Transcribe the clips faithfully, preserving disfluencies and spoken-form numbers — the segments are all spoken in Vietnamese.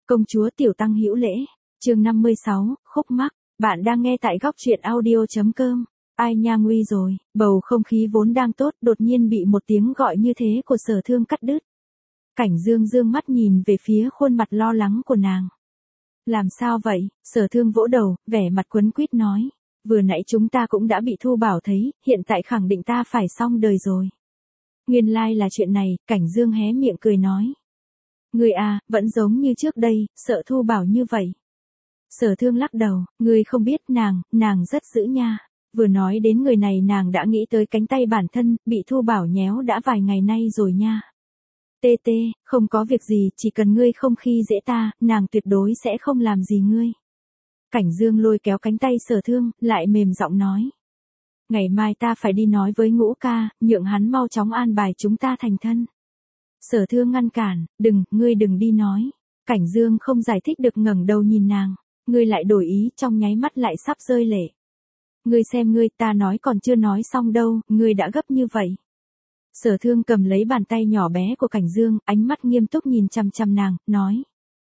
Công chúa Tiểu Tăng hữu lễ, chương năm mươi sáu, khúc mắc, bạn đang nghe tại góc truyện audio.com. Ai nha nguy rồi, bầu không khí vốn đang tốt đột nhiên bị một tiếng gọi như thế của Sở Thương cắt đứt. Cảnh Dương dương mắt nhìn về phía khuôn mặt lo lắng của nàng. Làm sao vậy? Sở Thương vỗ đầu, vẻ mặt quấn quýt nói. Vừa nãy chúng ta cũng đã bị Thu Bảo thấy, hiện tại khẳng định ta phải xong đời rồi. Nguyên lai là chuyện này, Cảnh Dương hé miệng cười nói. Ngươi à, vẫn giống như trước đây, sợ Thu Bảo như vậy. Sở Thương lắc đầu, ngươi không biết nàng, nàng rất dữ nha. Vừa nói đến người này nàng đã nghĩ tới cánh tay bản thân, bị Thu Bảo nhéo đã vài ngày nay rồi nha. Tê tê, không có việc gì, chỉ cần ngươi không khi dễ ta, nàng tuyệt đối sẽ không làm gì ngươi. Cảnh Dương lôi kéo cánh tay Sở Thương, lại mềm giọng nói. Ngày mai ta phải đi nói với Ngũ ca, nhượng hắn mau chóng an bài chúng ta thành thân. Sở Thương ngăn cản, đừng, ngươi đừng đi nói. Cảnh Dương không giải thích được ngẩng đầu nhìn nàng, ngươi lại đổi ý trong nháy mắt lại sắp rơi lệ. Ngươi xem ngươi, ta nói còn chưa nói xong đâu, ngươi đã gấp như vậy. Sở Thương cầm lấy bàn tay nhỏ bé của Cảnh Dương, ánh mắt nghiêm túc nhìn chằm chằm nàng, nói.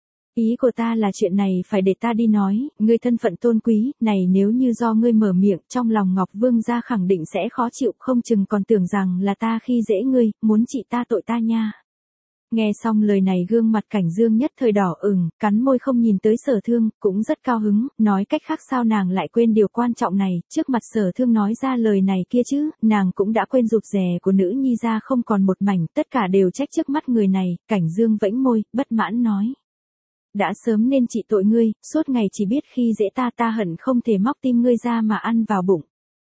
Ý của ta là chuyện này phải để ta đi nói, ngươi thân phận tôn quý, này nếu như do ngươi mở miệng, trong lòng Ngọc Vương gia khẳng định sẽ khó chịu, không chừng còn tưởng rằng là ta khi dễ ngươi, muốn trị ta tội ta nha. Nghe xong lời này gương mặt Cảnh Dương nhất thời đỏ ửng, cắn môi không nhìn tới Sở Thương, cũng rất cao hứng, nói cách khác sao nàng lại quên điều quan trọng này, trước mặt Sở Thương nói ra lời này kia chứ, nàng cũng đã quên rụt rè của nữ nhi ra không còn một mảnh, tất cả đều trách trước mắt người này, Cảnh Dương vẫy môi, bất mãn nói. Đã sớm nên trị tội ngươi, suốt ngày chỉ biết khi dễ ta ta hận không thể móc tim ngươi ra mà ăn vào bụng.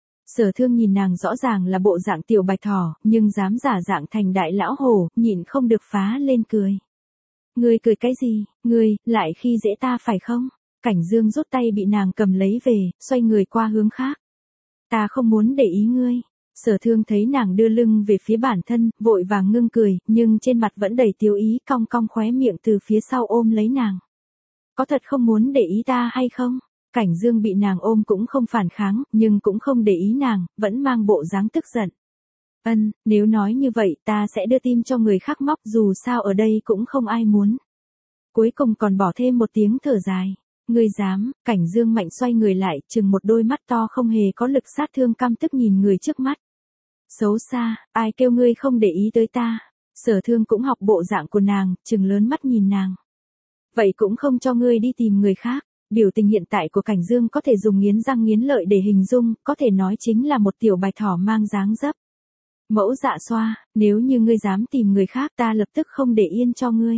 Sở Thương nhìn nàng rõ ràng là bộ dạng tiểu bạch thỏ, nhưng dám giả dạng thành đại lão hổ, nhịn không được phá lên cười. Ngươi cười cái gì, ngươi, lại khi dễ ta phải không? Cảnh Dương rút tay bị nàng cầm lấy về, xoay người qua hướng khác. Ta không muốn để ý ngươi. Sở Thương thấy nàng đưa lưng về phía bản thân, vội vàng ngưng cười, nhưng trên mặt vẫn đầy tiêu ý, cong cong khóe miệng từ phía sau ôm lấy nàng. Có thật không muốn để ý ta hay không? Cảnh Dương bị nàng ôm cũng không phản kháng, nhưng cũng không để ý nàng, vẫn mang bộ dáng tức giận. Ân, nếu nói như vậy ta sẽ đưa tim cho người khác móc, dù sao ở đây cũng không ai muốn. Cuối cùng còn bỏ thêm một tiếng thở dài. Ngươi dám? Cảnh Dương mạnh xoay người lại, chừng một đôi mắt to không hề có lực sát thương căm tức nhìn người trước mắt. Xấu xa, ai kêu ngươi không để ý tới ta? Sở Thương cũng học bộ dạng của nàng, chừng lớn mắt nhìn nàng. Vậy cũng không cho ngươi đi tìm người khác. Biểu tình hiện tại của Cảnh Dương có thể dùng nghiến răng nghiến lợi để hình dung, có thể nói chính là một tiểu bạch thỏ mang dáng dấp. Mẫu dạ xoa, nếu như ngươi dám tìm người khác ta lập tức không để yên cho ngươi.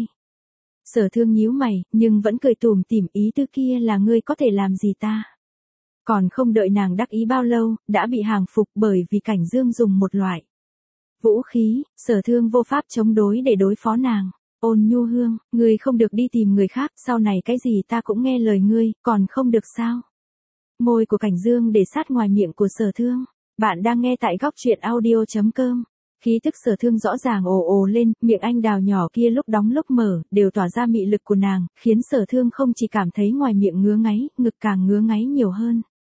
Sở Thương nhíu mày, nhưng vẫn cười tủm tỉm, ý tư kia là ngươi có thể làm gì ta. Còn không đợi nàng đắc ý bao lâu, đã bị hàng phục bởi vì Cảnh Dương dùng một loại vũ khí, Sở Thương vô pháp chống đối để đối phó nàng. Ôn Nhu Hương, ngươi không được đi tìm người khác, sau này cái gì ta cũng nghe lời ngươi, còn không được sao? Môi của Cảnh Dương để sát ngoài miệng của Sở Thương. Bạn đang nghe tại góc truyện audio.com. Khí tức Sở Thương rõ ràng ồ ồ lên, miệng anh đào nhỏ kia lúc đóng lúc mở, đều tỏa ra mị lực của nàng, khiến Sở Thương không chỉ cảm thấy ngoài miệng ngứa ngáy, ngực càng ngứa ngáy nhiều hơn.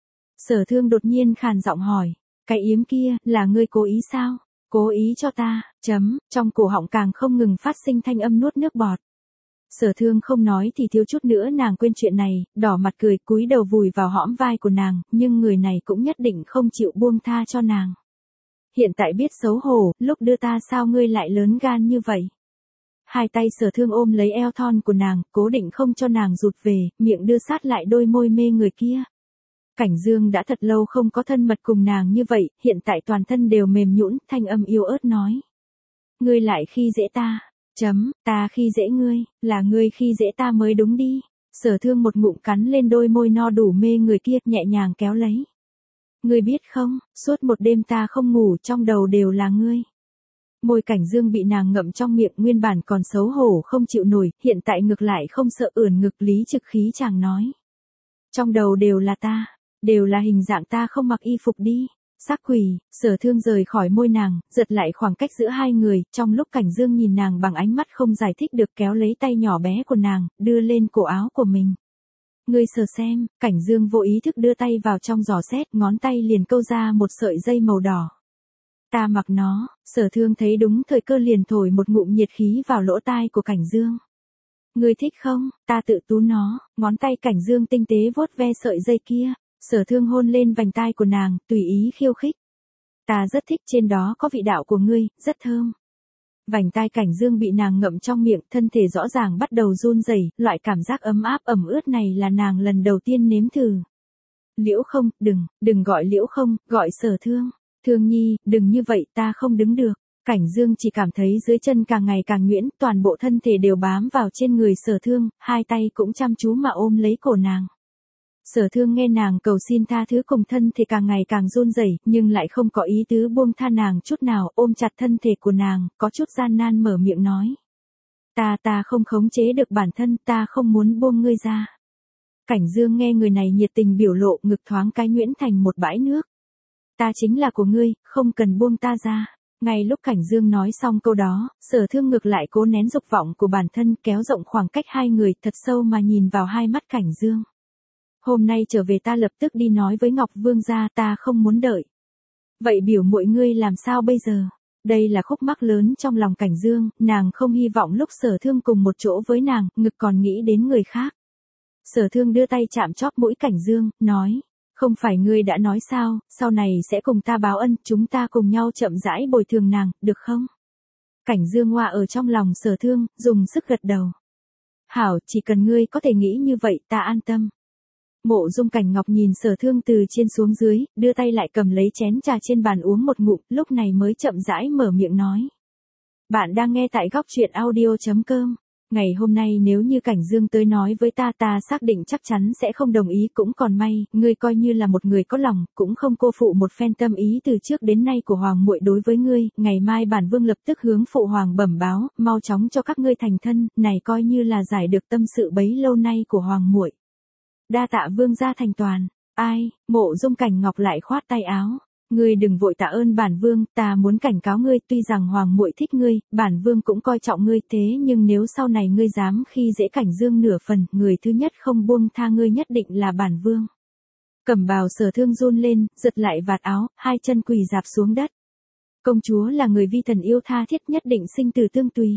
Sở Thương đột nhiên khàn giọng hỏi, cái yếm kia, là ngươi cố ý sao? Cố ý cho ta, chấm, trong cổ họng càng không ngừng phát sinh thanh âm nuốt nước bọt. Sở Thương không nói thì thiếu chút nữa nàng quên chuyện này, đỏ mặt cười cúi đầu vùi vào hõm vai của nàng, nhưng người này cũng nhất định không chịu buông tha cho nàng. Hiện tại biết xấu hổ, lúc đưa ta sao ngươi lại lớn gan như vậy? Hai tay Sở Thương ôm lấy eo thon của nàng, cố định không cho nàng rụt về, miệng đưa sát lại đôi môi mê người kia. Cảnh Dương đã thật lâu không có thân mật cùng nàng như vậy, hiện tại toàn thân đều mềm nhũn, thanh âm yếu ớt nói. Ngươi lại khi dễ ta, chấm, ta khi dễ ngươi, là ngươi khi dễ ta mới đúng đi. Sở Thương một ngụm cắn lên đôi môi no đủ mê người kia, nhẹ nhàng kéo lấy. Ngươi biết không, suốt một đêm ta không ngủ, trong đầu đều là ngươi. Môi Cảnh Dương bị nàng ngậm trong miệng, nguyên bản còn xấu hổ không chịu nổi, hiện tại ngược lại không sợ ưỡn ngực lý trực khí chàng nói. Trong đầu đều là ta. Đều là hình dạng ta không mặc y phục đi. Sắc quỷ, Sở Thương rời khỏi môi nàng, giật lại khoảng cách giữa hai người, trong lúc Cảnh Dương nhìn nàng bằng ánh mắt không giải thích được kéo lấy tay nhỏ bé của nàng, đưa lên cổ áo của mình. Ngươi sờ xem, Cảnh Dương vô ý thức đưa tay vào trong giỏ xét, ngón tay liền câu ra một sợi dây màu đỏ. Ta mặc nó, Sở Thương thấy đúng thời cơ liền thổi một ngụm nhiệt khí vào lỗ tai của Cảnh Dương. Ngươi thích không, ta tự tú nó, ngón tay Cảnh Dương tinh tế vuốt ve sợi dây kia, Sở Thương hôn lên vành tai của nàng, tùy ý khiêu khích. Ta rất thích trên đó có vị đạo của ngươi, rất thơm. Vành tai Cảnh Dương bị nàng ngậm trong miệng, thân thể rõ ràng bắt đầu run rẩy, loại cảm giác ấm áp ẩm ướt này là nàng lần đầu tiên nếm thử. Liễu Không, đừng, đừng gọi Liễu Không, gọi Sở Thương. Thương nhi, đừng như vậy, ta không đứng được. Cảnh Dương chỉ cảm thấy dưới chân càng ngày càng nhuyễn, toàn bộ thân thể đều bám vào trên người Sở Thương, hai tay cũng chăm chú mà ôm lấy cổ nàng. Sở Thương nghe nàng cầu xin tha thứ cùng thân thể càng ngày càng run rẩy, nhưng lại không có ý tứ buông tha nàng chút nào, ôm chặt thân thể của nàng, có chút gian nan mở miệng nói. Ta ta không khống chế được bản thân, ta không muốn buông ngươi ra. Cảnh Dương nghe người này nhiệt tình biểu lộ, ngực thoáng cái nhuyễn thành một bãi nước. Ta chính là của ngươi, không cần buông ta ra. Ngay lúc Cảnh Dương nói xong câu đó, Sở Thương ngược lại cố nén dục vọng của bản thân, kéo rộng khoảng cách hai người thật sâu mà nhìn vào hai mắt Cảnh Dương. Hôm nay trở về ta lập tức đi nói với Ngọc Vương gia, ta không muốn đợi. Vậy biểu muội ngươi làm sao bây giờ? Đây là khúc mắc lớn trong lòng Cảnh Dương, nàng không hy vọng lúc Sở Thương cùng một chỗ với nàng, ngực còn nghĩ đến người khác. Sở Thương đưa tay chạm chóp mũi Cảnh Dương, nói. Không phải ngươi đã nói sao, sau này sẽ cùng ta báo ân, chúng ta cùng nhau chậm rãi bồi thường nàng, được không? Cảnh Dương hoa ở trong lòng Sở Thương, dùng sức gật đầu. Hảo, chỉ cần ngươi có thể nghĩ như vậy, ta an tâm. Mộ Dung Cảnh Ngọc nhìn Sở Thương từ trên xuống dưới, đưa tay lại cầm lấy chén trà trên bàn uống một ngụm, lúc này mới chậm rãi mở miệng nói. Bạn đang nghe tại góc truyện audio chấm com. Ngày hôm nay nếu như Cảnh Dương tới nói với ta, ta xác định chắc chắn sẽ không đồng ý, cũng còn may, ngươi coi như là một người có lòng, cũng không cô phụ một phen tâm ý từ trước đến nay của hoàng muội đối với ngươi, ngày mai bản vương lập tức hướng phụ hoàng bẩm báo, mau chóng cho các ngươi thành thân, này coi như là giải được tâm sự bấy lâu nay của hoàng muội. Đa tạ vương gia thành toàn. Ai? Mộ Dung Cảnh Ngọc lại khoát tay áo. Ngươi đừng vội tạ ơn bản vương, ta muốn cảnh cáo ngươi, tuy rằng hoàng muội thích ngươi, bản vương cũng coi trọng ngươi, thế nhưng nếu sau này ngươi dám khi dễ Cảnh Dương nửa phần, người thứ nhất không buông tha ngươi nhất định là bản vương. Cẩm bào Sở Thương run lên, giật lại vạt áo, hai chân quỳ rạp xuống đất. Công chúa là người vi thần yêu tha thiết, nhất định sinh tử tương tùy.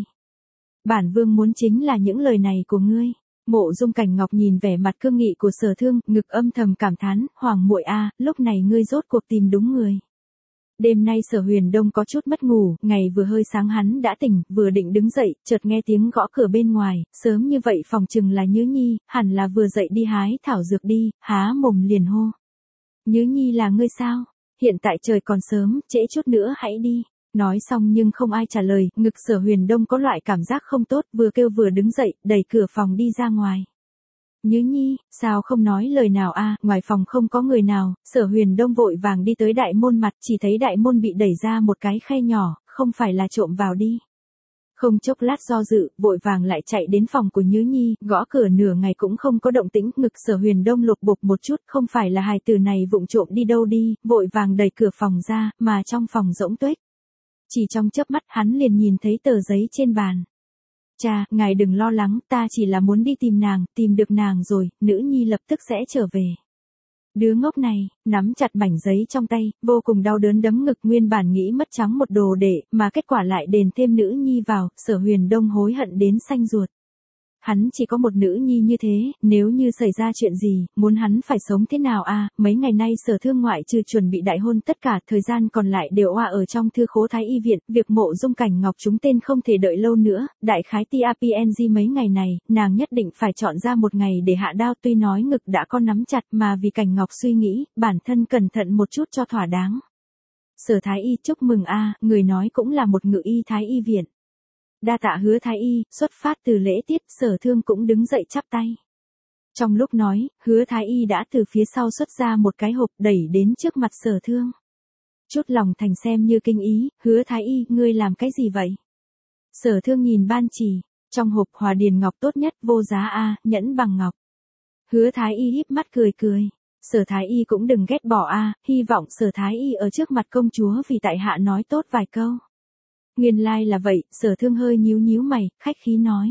Bản vương muốn chính là những lời này của ngươi. Mộ Dung Cảnh Ngọc nhìn vẻ mặt cương nghị của Sở Thương, ngực âm thầm cảm thán, hoàng muội a, lúc này ngươi rốt cuộc tìm đúng người. Đêm nay Sở Huyền Đông có chút mất ngủ, ngày vừa hơi sáng hắn đã tỉnh, vừa định đứng dậy, chợt nghe tiếng gõ cửa bên ngoài, sớm như vậy phòng chừng là Nhứ Nhi, hẳn là vừa dậy đi hái thảo dược đi, há mồm liền hô. Nhứ Nhi là ngươi sao? Hiện tại trời còn sớm, trễ chút nữa hãy đi. Nói xong nhưng không ai trả lời, ngực Sở Huyền Đông có loại cảm giác không tốt, vừa kêu vừa đứng dậy, đẩy cửa phòng đi ra ngoài. Nhứ Nhi, sao không nói lời nào a? À, ngoài phòng không có người nào, Sở Huyền Đông vội vàng đi tới đại môn mặt, chỉ thấy đại môn bị đẩy ra một cái khe nhỏ, không phải là trộm vào đi. Không chốc lát do dự, vội vàng lại chạy đến phòng của Nhứ Nhi, gõ cửa nửa ngày cũng không có động tĩnh, ngực Sở Huyền Đông lục bục một chút, không phải là hài tử này vụng trộm đi đâu đi, vội vàng đẩy cửa phòng ra, mà trong phòng rỗng tuếch. Chỉ trong chớp mắt hắn liền nhìn thấy tờ giấy trên bàn. Cha, ngài đừng lo lắng, ta chỉ là muốn đi tìm nàng, tìm được nàng rồi, nữ nhi lập tức sẽ trở về. Đứa ngốc này, nắm chặt mảnh giấy trong tay, vô cùng đau đớn đấm ngực, nguyên bản nghĩ mất trắng một đồ đệ, mà kết quả lại đền thêm nữ nhi vào, Sở Huyền Đông hối hận đến xanh ruột. Hắn chỉ có một nữ nhi như thế, nếu như xảy ra chuyện gì, muốn hắn phải sống thế nào a? À, mấy ngày nay Sở Thương ngoại trừ chuẩn bị đại hôn, tất cả thời gian còn lại đều oa ở trong thư khố Thái y viện, việc Mộ Dung Cảnh Ngọc chúng tên không thể đợi lâu nữa, đại khái tê a pê en giê mấy ngày này, nàng nhất định phải chọn ra một ngày để hạ đao, tuy nói ngực đã có nắm chặt mà vì Cảnh Ngọc suy nghĩ, bản thân cẩn thận một chút cho thỏa đáng. Sở Thái y chúc mừng a, à, người nói cũng là một ngự y Thái y viện. Đa tạ Hứa Thái y, xuất phát từ lễ tiết, Sở Thương cũng đứng dậy chắp tay. Trong lúc nói, Hứa Thái y đã từ phía sau xuất ra một cái hộp đẩy đến trước mặt Sở Thương. Chút lòng thành xem như kinh ý, Hứa Thái y, ngươi làm cái gì vậy? Sở Thương nhìn ban chỉ, trong hộp hòa điền ngọc tốt nhất, vô giá a, nhẫn bằng ngọc. Hứa Thái y híp mắt cười cười. Sở Thái y cũng đừng ghét bỏ a, hy vọng Sở Thái y ở trước mặt công chúa vì tại hạ nói tốt vài câu. Nguyên lai like là vậy, Sở Thương hơi nhíu nhíu mày, khách khí nói.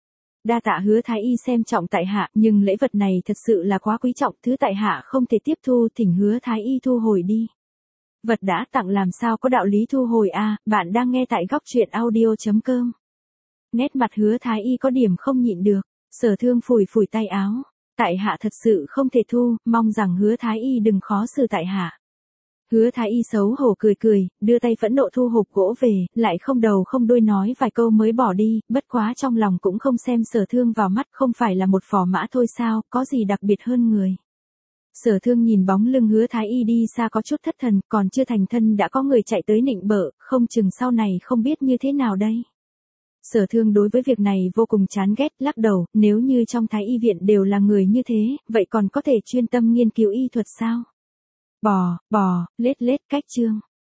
Đa tạ Hứa Thái y xem trọng tại hạ, nhưng lễ vật này thật sự là quá quý trọng, thứ tại hạ không thể tiếp thu, thỉnh Hứa Thái y thu hồi đi. Vật đã tặng làm sao có đạo lý thu hồi a, à, bạn đang nghe tại góc truyện audio chấm com. Nét mặt Hứa Thái Y có điểm không nhịn được, Sở Thương phủi phủi tay áo, tại hạ thật sự không thể thu, mong rằng Hứa Thái Y đừng khó xử tại hạ. Hứa Thái Y xấu hổ cười cười, đưa tay phẫn nộ thu hộp gỗ về, lại không đầu không đuôi nói vài câu mới bỏ đi, bất quá trong lòng cũng không xem Sở Thương vào mắt, không phải là một phò mã thôi sao, có gì đặc biệt hơn người. Sở Thương nhìn bóng lưng Hứa Thái Y đi xa có chút thất thần, còn chưa thành thân đã có người chạy tới nịnh bợ, không chừng sau này không biết như thế nào đây. Sở Thương đối với việc này vô cùng chán ghét, lắc đầu, nếu như trong Thái Y viện đều là người như thế, vậy còn có thể chuyên tâm nghiên cứu y thuật sao? Bò, bò, lết lết cách chương.